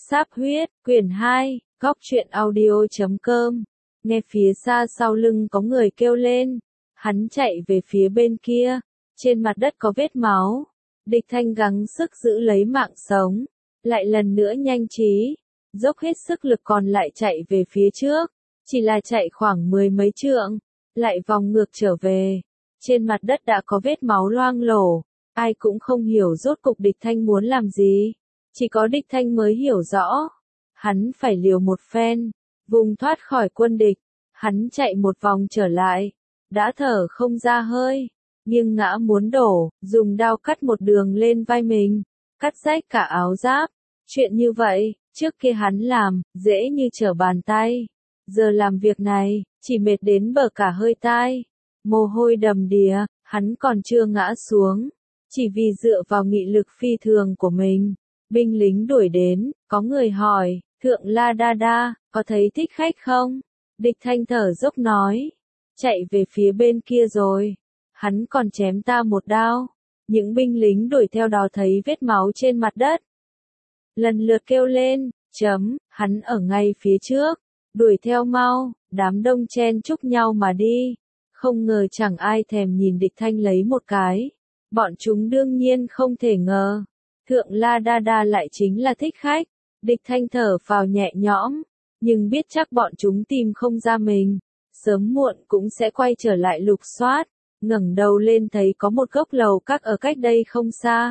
Sáp huyết, quyển 2, góc truyện audio.com. Nghe phía xa sau lưng có người kêu lên. Hắn chạy về phía bên kia. Trên mặt đất có vết máu. Địch Thanh gắng sức giữ lấy mạng sống. Lại lần nữa nhanh trí. Dốc hết sức lực còn lại chạy về phía trước. Chỉ là chạy khoảng 10 mấy trượng. Lại vòng ngược trở về. Trên mặt đất đã có vết máu loang lổ. Ai cũng không hiểu rốt cục Địch Thanh muốn làm gì. Chỉ có Địch Thanh mới hiểu rõ. Hắn phải liều một phen. Vùng thoát khỏi quân địch. Hắn chạy một vòng trở lại. Đã thở không ra hơi. Nghiêng ngã muốn đổ. Dùng đao cắt một đường lên vai mình. Cắt rách cả áo giáp. Chuyện như vậy, trước kia hắn làm, dễ như trở bàn tay. Giờ làm việc này, chỉ mệt đến bờ cả hơi tai. Mồ hôi đầm đìa, hắn còn chưa ngã xuống. Chỉ vì dựa vào nghị lực phi thường của mình. Binh lính đuổi đến, có người hỏi, Thượng La Đa Đa, có thấy thích khách không? Địch Thanh thở dốc nói, chạy về phía bên kia rồi. Hắn còn chém ta một đao. Những binh lính đuổi theo đó thấy vết máu trên mặt đất. Lần lượt kêu lên, hắn ở ngay phía trước. Đuổi theo mau, đám đông chen chúc nhau mà đi. Không ngờ chẳng ai thèm nhìn Địch Thanh lấy một cái. Bọn chúng đương nhiên không thể ngờ. Thượng La Đa Đa lại chính là thích khách. Địch Thanh thở phào nhẹ nhõm. Nhưng biết chắc bọn chúng tìm không ra mình. Sớm muộn cũng sẽ quay trở lại lục soát. Ngẩng đầu lên thấy có một gốc lầu các ở cách đây không xa.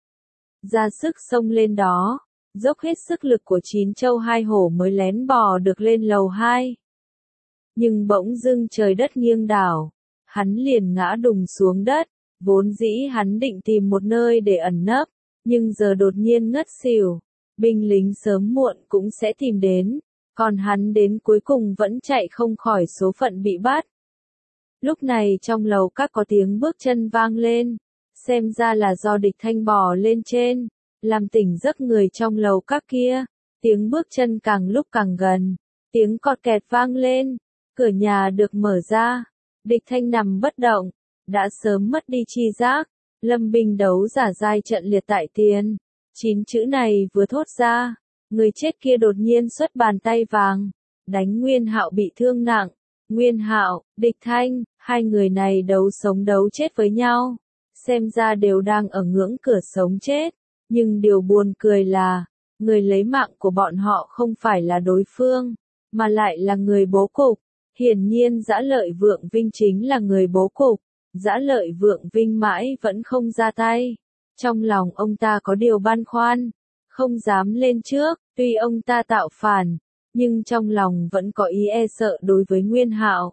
Ra sức xông lên đó. Dốc hết sức lực của 9 châu 2 hổ mới lén bò được lên lầu 2. Nhưng bỗng dưng trời đất nghiêng đảo. Hắn liền ngã đùng xuống đất. Vốn dĩ hắn định tìm một nơi để ẩn nấp. Nhưng giờ đột nhiên ngất xỉu. Binh lính sớm muộn cũng sẽ tìm đến. Còn hắn đến cuối cùng vẫn chạy không khỏi số phận bị bắt. Lúc này trong lầu các có tiếng bước chân vang lên. Xem ra là do Địch Thanh bò lên trên. Làm tỉnh giấc người trong lầu các kia. Tiếng bước chân càng lúc càng gần. Tiếng cọt kẹt vang lên. Cửa nhà được mở ra. Địch Thanh nằm bất động. Đã sớm mất đi chi giác. Lâm binh đấu giả giai trận liệt tại tiền. 9 chữ này vừa thốt ra. Người chết kia đột nhiên xuất bàn tay vàng. Đánh Nguyên Hạo bị thương nặng. Nguyên Hạo, Địch Thanh, hai người này đấu sống đấu chết với nhau. Xem ra đều đang ở ngưỡng cửa sống chết. Nhưng điều buồn cười là, người lấy mạng của bọn họ không phải là đối phương, mà lại là người bố cục. Hiển nhiên Dã Lợi Vượng Vinh chính là người bố cục. Dã Lợi Vượng Vinh mãi vẫn không ra tay. Trong lòng ông ta có điều băn khoăn, không dám lên trước, tuy ông ta tạo phản, nhưng trong lòng vẫn có ý e sợ đối với Nguyên Hạo.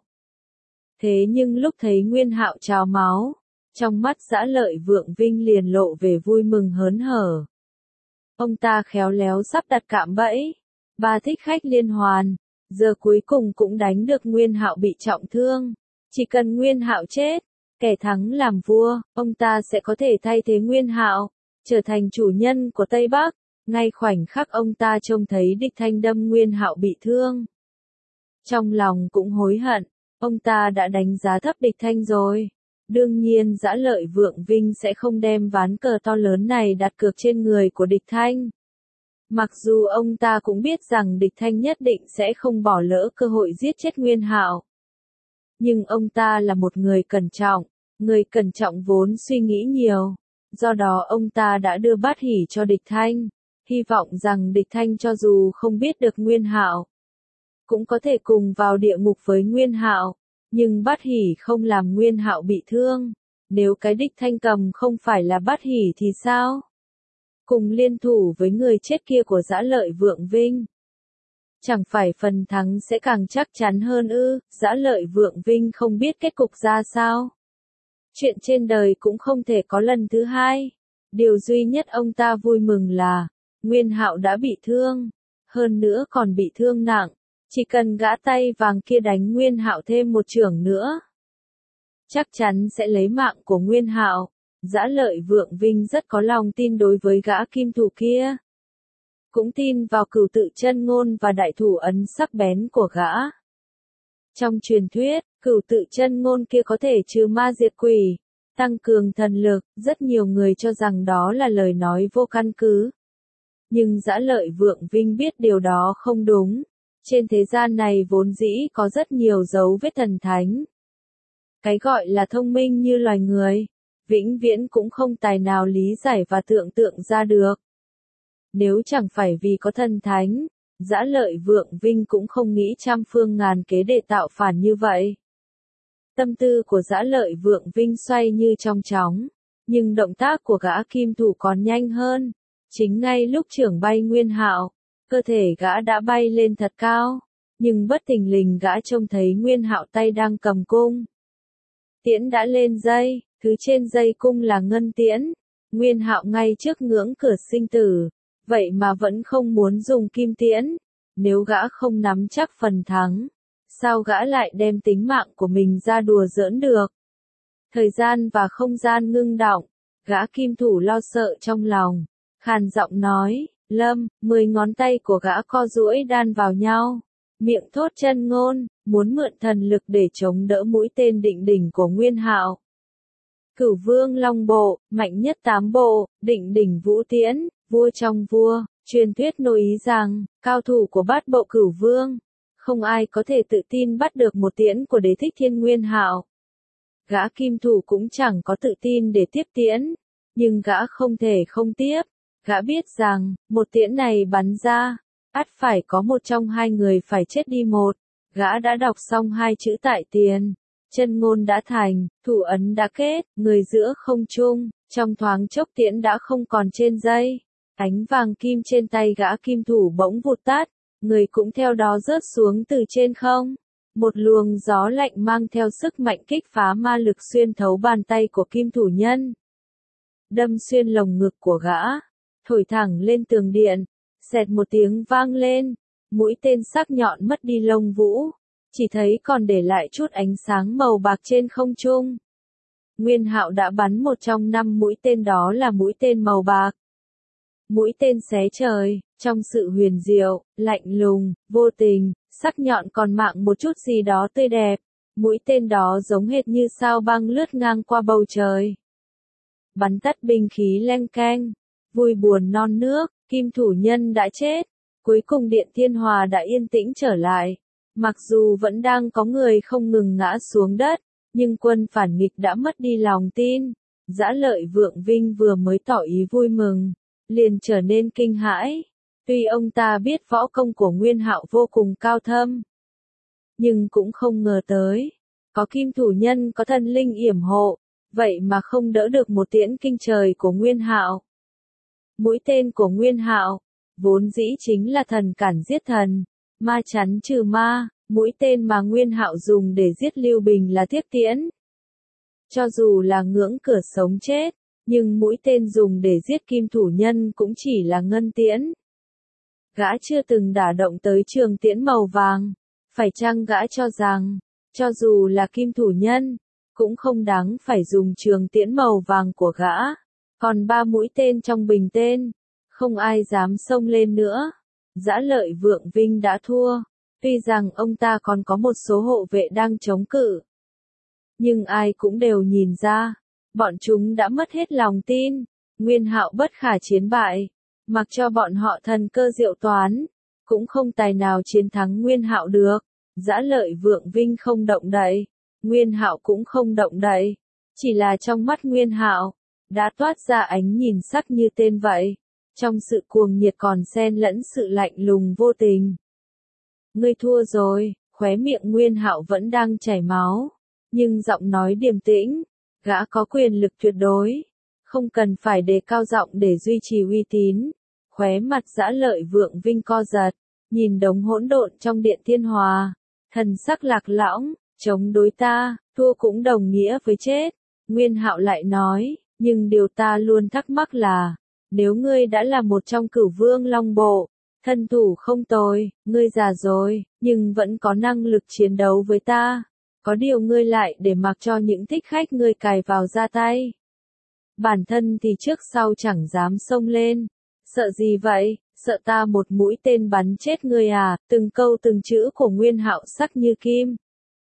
Thế nhưng lúc thấy Nguyên Hạo trào máu, trong mắt Dã Lợi Vượng Vinh liền lộ về vui mừng hớn hở. Ông ta khéo léo sắp đặt cạm bẫy, 3 thích khách liên hoàn, giờ cuối cùng cũng đánh được Nguyên Hạo bị trọng thương. Chỉ cần Nguyên Hạo chết, kẻ thắng làm vua, ông ta sẽ có thể thay thế Nguyên Hạo, trở thành chủ nhân của Tây Bắc. Ngay khoảnh khắc ông ta trông thấy Địch Thanh đâm Nguyên Hạo bị thương. Trong lòng cũng hối hận, ông ta đã đánh giá thấp Địch Thanh rồi. Đương nhiên Dã Lợi Vượng Vinh sẽ không đem ván cờ to lớn này đặt cược trên người của Địch Thanh. Mặc dù ông ta cũng biết rằng Địch Thanh nhất định sẽ không bỏ lỡ cơ hội giết chết Nguyên Hạo. Nhưng ông ta là một người cẩn trọng vốn suy nghĩ nhiều. Do đó ông ta đã đưa bát hỷ cho Địch Thanh. Hy vọng rằng Địch Thanh cho dù không biết được Nguyên Hạo, cũng có thể cùng vào địa ngục với Nguyên Hạo. Nhưng bát hỷ không làm Nguyên Hạo bị thương. Nếu cái Địch Thanh cầm không phải là bát hỷ thì sao? Cùng liên thủ với người chết kia của Dã Lợi Vượng Vinh. Chẳng phải phần thắng sẽ càng chắc chắn hơn ư? Dã Lợi Vượng Vinh không biết kết cục ra sao. Chuyện trên đời cũng không thể có lần thứ hai. Điều duy nhất ông ta vui mừng là Nguyên Hạo đã bị thương. Hơn nữa còn bị thương nặng. Chỉ cần gã tay vàng kia đánh Nguyên Hạo thêm một chưởng nữa, chắc chắn sẽ lấy mạng của Nguyên Hạo. Dã Lợi Vượng Vinh rất có lòng tin đối với gã kim thủ kia. Cũng tin vào Cửu Tự Chân Ngôn và đại thủ ấn sắc bén của gã. Trong truyền thuyết, Cửu Tự Chân Ngôn kia có thể trừ ma diệt quỷ, tăng cường thần lực, rất nhiều người cho rằng đó là lời nói vô căn cứ. Nhưng Dã Lợi Vượng Vinh biết điều đó không đúng. Trên thế gian này vốn dĩ có rất nhiều dấu vết thần thánh. Cái gọi là thông minh như loài người, vĩnh viễn cũng không tài nào lý giải và tưởng tượng ra được. Nếu chẳng phải vì có thần thánh, Dã Lợi Vượng Vinh cũng không nghĩ trăm phương ngàn kế để tạo phản như vậy. Tâm tư của Dã Lợi Vượng Vinh xoay như trong chóng, nhưng động tác của gã kim thủ còn nhanh hơn. Chính ngay lúc chưởng bay Nguyên Hạo, cơ thể gã đã bay lên thật cao, nhưng bất thình lình gã trông thấy Nguyên Hạo tay đang cầm cung. Tiễn đã lên dây, thứ trên dây cung là ngân tiễn. Nguyên Hạo ngay trước ngưỡng cửa sinh tử, vậy mà vẫn không muốn dùng kim tiễn. Nếu gã không nắm chắc phần thắng, sao gã lại đem tính mạng của mình ra đùa giỡn được? Thời gian và không gian ngưng đọng, gã kim thủ lo sợ trong lòng, khàn giọng nói, Lâm, 10 ngón tay của gã co duỗi đan vào nhau, miệng thốt chân ngôn, muốn mượn thần lực để chống đỡ mũi tên định đỉnh của Nguyên Hạo. Cửu Vương Long Bộ, mạnh nhất 8 bộ, định đỉnh vũ tiễn, vua trong vua, truyền thuyết nội ý rằng, cao thủ của bát bộ Cửu Vương, không ai có thể tự tin bắt được một tiễn của Đế Thích Thiên Nguyên Hạo. Gã kim thủ cũng chẳng có tự tin để tiếp tiễn, nhưng gã không thể không tiếp. Gã biết rằng, một tiễn này bắn ra, ắt phải có một trong hai người phải chết đi một. Gã đã đọc xong 2 chữ tại tiền, chân ngôn đã thành, thủ ấn đã kết, người giữa không trung, trong thoáng chốc tiễn đã không còn trên dây. Ánh vàng kim trên tay gã kim thủ bỗng vụt tắt, người cũng theo đó rớt xuống từ trên không. Một luồng gió lạnh mang theo sức mạnh kích phá ma lực xuyên thấu bàn tay của kim thủ nhân. Đâm xuyên lồng ngực của gã, thổi thẳng lên tường điện, xẹt một tiếng vang lên, mũi tên sắc nhọn mất đi lông vũ, chỉ thấy còn để lại chút ánh sáng màu bạc trên không trung. Nguyên Hạo đã bắn một trong 5 mũi tên, đó là mũi tên màu bạc. Mũi tên xé trời, trong sự huyền diệu, lạnh lùng, vô tình, sắc nhọn còn mạng một chút gì đó tươi đẹp. Mũi tên đó giống hệt như sao băng lướt ngang qua bầu trời. Bắn tắt binh khí leng keng, vui buồn non nước, kim thủ nhân đã chết. Cuối cùng Điện Thiên Hòa đã yên tĩnh trở lại. Mặc dù vẫn đang có người không ngừng ngã xuống đất, nhưng quân phản nghịch đã mất đi lòng tin. Dã Lợi Vượng Vinh vừa mới tỏ ý vui mừng, liền trở nên kinh hãi. Tuy ông ta biết võ công của Nguyên Hạo vô cùng cao thâm, nhưng cũng không ngờ tới, có kim thủ nhân có thần linh yểm hộ, vậy mà không đỡ được một tiễn kinh trời của Nguyên Hạo. Mũi tên của Nguyên Hạo, vốn dĩ chính là thần cản giết thần, ma chắn trừ ma, mũi tên mà Nguyên Hạo dùng để giết Lưu Bình là thiết tiễn. Cho dù là ngưỡng cửa sống chết, nhưng mũi tên dùng để giết kim thủ nhân cũng chỉ là ngân tiễn. Gã chưa từng đả động tới trường tiễn màu vàng, phải chăng gã cho rằng, cho dù là kim thủ nhân, cũng không đáng phải dùng trường tiễn màu vàng của gã. Còn 3 mũi tên trong bình tên, không ai dám xông lên nữa. Dã Lợi Vượng Vinh đã thua, tuy rằng ông ta còn có một số hộ vệ đang chống cự. Nhưng ai cũng đều nhìn ra, bọn chúng đã mất hết lòng tin, Nguyên Hạo bất khả chiến bại, mặc cho bọn họ thần cơ diệu toán, cũng không tài nào chiến thắng Nguyên Hạo được. Dã Lợi Vượng Vinh không động đậy, Nguyên Hạo cũng không động đậy, chỉ là trong mắt Nguyên Hạo đã toát ra ánh nhìn sắc như tên vậy, trong sự cuồng nhiệt còn xen lẫn sự lạnh lùng vô tình. Ngươi thua rồi, khóe miệng Nguyên Hạo vẫn đang chảy máu, nhưng giọng nói điềm tĩnh, gã có quyền lực tuyệt đối, không cần phải đề cao giọng để duy trì uy tín. Khóe mặt Dã Lợi Vượng Vinh co giật, nhìn đống hỗn độn trong Điện Thiên Hòa, thần sắc lạc lõng, chống đối ta, thua cũng đồng nghĩa với chết. Nguyên Hạo lại nói, nhưng điều ta luôn thắc mắc là, nếu ngươi đã là một trong Cửu Vương Long Bộ, thân thủ không tồi, ngươi già rồi, nhưng vẫn có năng lực chiến đấu với ta. Có điều ngươi lại để mặc cho những thích khách ngươi cài vào ra tay. Bản thân thì trước sau chẳng dám xông lên. Sợ gì vậy, sợ ta một mũi tên bắn chết ngươi à? Từng câu từng chữ của Nguyên Hạo sắc như kim,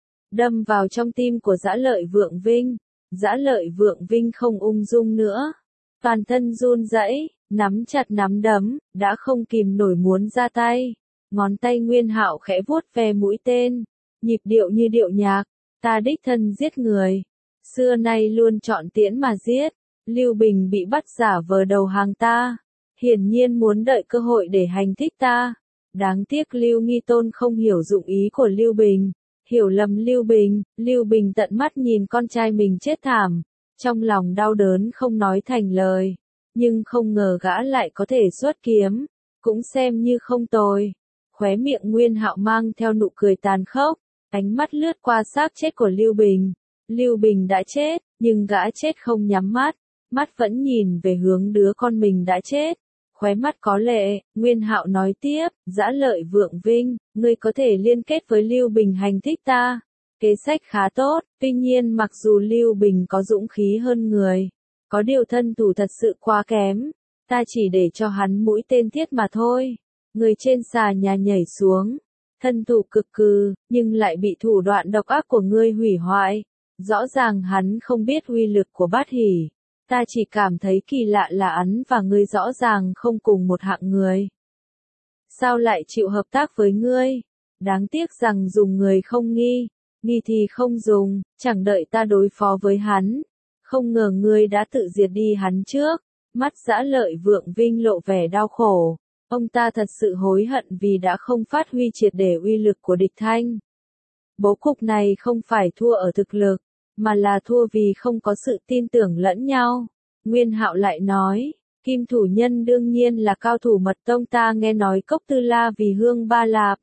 đâm vào trong tim của Dã Lợi Vượng Vinh. Dã Lợi Vượng Vinh không ung dung nữa, toàn thân run rẩy, nắm chặt nắm đấm, đã không kìm nổi muốn ra tay. Ngón tay Nguyên Hạo khẽ vuốt ve mũi tên, nhịp điệu như điệu nhạc, ta đích thân giết người, xưa nay luôn chọn tiễn mà giết. Lưu Bình bị bắt giả vờ đầu hàng ta, hiển nhiên muốn đợi cơ hội để hành thích ta. Đáng tiếc Lưu Nghi Tôn không hiểu dụng ý của Lưu Bình, hiểu lầm Lưu Bình tận mắt nhìn con trai mình chết thảm, trong lòng đau đớn không nói thành lời, nhưng không ngờ gã lại có thể xuất kiếm, cũng xem như không tồi. Khóe miệng Nguyên Hạo mang theo nụ cười tàn khốc, ánh mắt lướt qua xác chết của Lưu Bình. Lưu Bình đã chết, nhưng gã chết không nhắm mắt, mắt vẫn nhìn về hướng đứa con mình đã chết. Khóe mắt có lệ, Nguyên Hạo nói tiếp, Dã Lợi Vượng Vinh, ngươi có thể liên kết với Lưu Bình hành thích ta. Kế sách khá tốt, tuy nhiên mặc dù Lưu Bình có dũng khí hơn người, có điều thân thủ thật sự quá kém, ta chỉ để cho hắn mũi tên thiết mà thôi. Người trên xà nhà nhảy xuống, thân thủ cực cừ, nhưng lại bị thủ đoạn độc ác của ngươi hủy hoại. Rõ ràng hắn không biết uy lực của Bát Hỷ. Ta chỉ cảm thấy kỳ lạ là hắn và ngươi rõ ràng không cùng một hạng người. Sao lại chịu hợp tác với ngươi? Đáng tiếc rằng dùng người không nghi, nghi thì không dùng, chẳng đợi ta đối phó với hắn. Không ngờ ngươi đã tự diệt đi hắn trước. Mắt Dã Lợi Vượng Vinh lộ vẻ đau khổ. Ông ta thật sự hối hận vì đã không phát huy triệt để uy lực của địch thanh. Bố cục này không phải thua ở thực lực, mà là thua vì không có sự tin tưởng lẫn nhau. Nguyên Hạo lại nói, Kim Thủ Nhân đương nhiên là cao thủ mật tông, ta nghe nói Cốc Tư La vì Hương Ba Lạp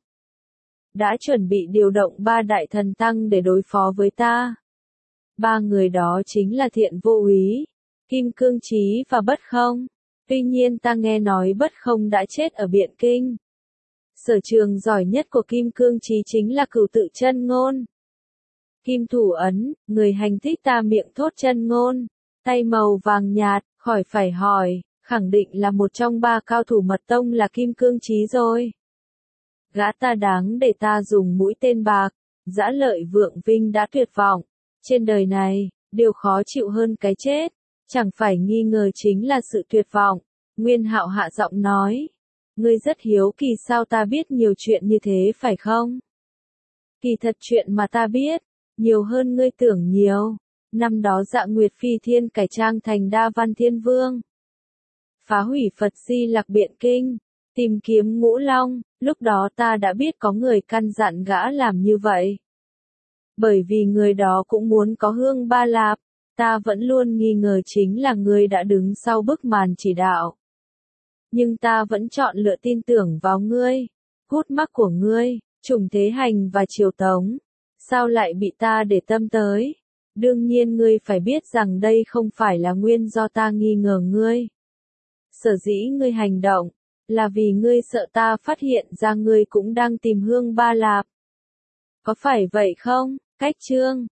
đã chuẩn bị điều động 3 đại thần tăng để đối phó với ta. 3 người đó chính là Thiện Vô Úy, Kim Cương Chí và Bất Không. Tuy nhiên ta nghe nói Bất Không đã chết ở Biện Kinh. Sở trường giỏi nhất của Kim Cương Chí chính là Cửu Tự Chân Ngôn. Kim Thủ Ấn, người hành thích ta miệng thốt chân ngôn, tay màu vàng nhạt, khỏi phải hỏi, khẳng định là một trong 3 cao thủ mật tông là Kim Cương Chí rồi. Gã ta đáng để ta dùng mũi tên bạc. Dã Lợi Vượng Vinh đã tuyệt vọng. Trên đời này, điều khó chịu hơn cái chết, chẳng phải nghi ngờ chính là sự tuyệt vọng. Nguyên Hạo hạ giọng nói, ngươi rất hiếu kỳ sao ta biết nhiều chuyện như thế phải không? Kỳ thật chuyện mà ta biết, nhiều hơn ngươi tưởng nhiều. Năm đó Dạ Nguyệt Phi Thiên cải trang thành Đa Văn Thiên Vương, phá hủy Phật Di Lặc Biện Kinh, tìm kiếm Ngũ Long, lúc đó ta đã biết có người căn dặn gã làm như vậy. Bởi vì người đó cũng muốn có Hương Ba Lạp, ta vẫn luôn nghi ngờ chính là người đã đứng sau bức màn chỉ đạo. Nhưng ta vẫn chọn lựa tin tưởng vào ngươi, hút mắc của ngươi, Trùng Thế Hành và Triều Tống. Sao lại bị ta để tâm tới? Đương nhiên ngươi phải biết rằng đây không phải là nguyên do ta nghi ngờ ngươi. Sở dĩ ngươi hành động, là vì ngươi sợ ta phát hiện ra ngươi cũng đang tìm Hương Ba Lạp. Có phải vậy không? Cách chương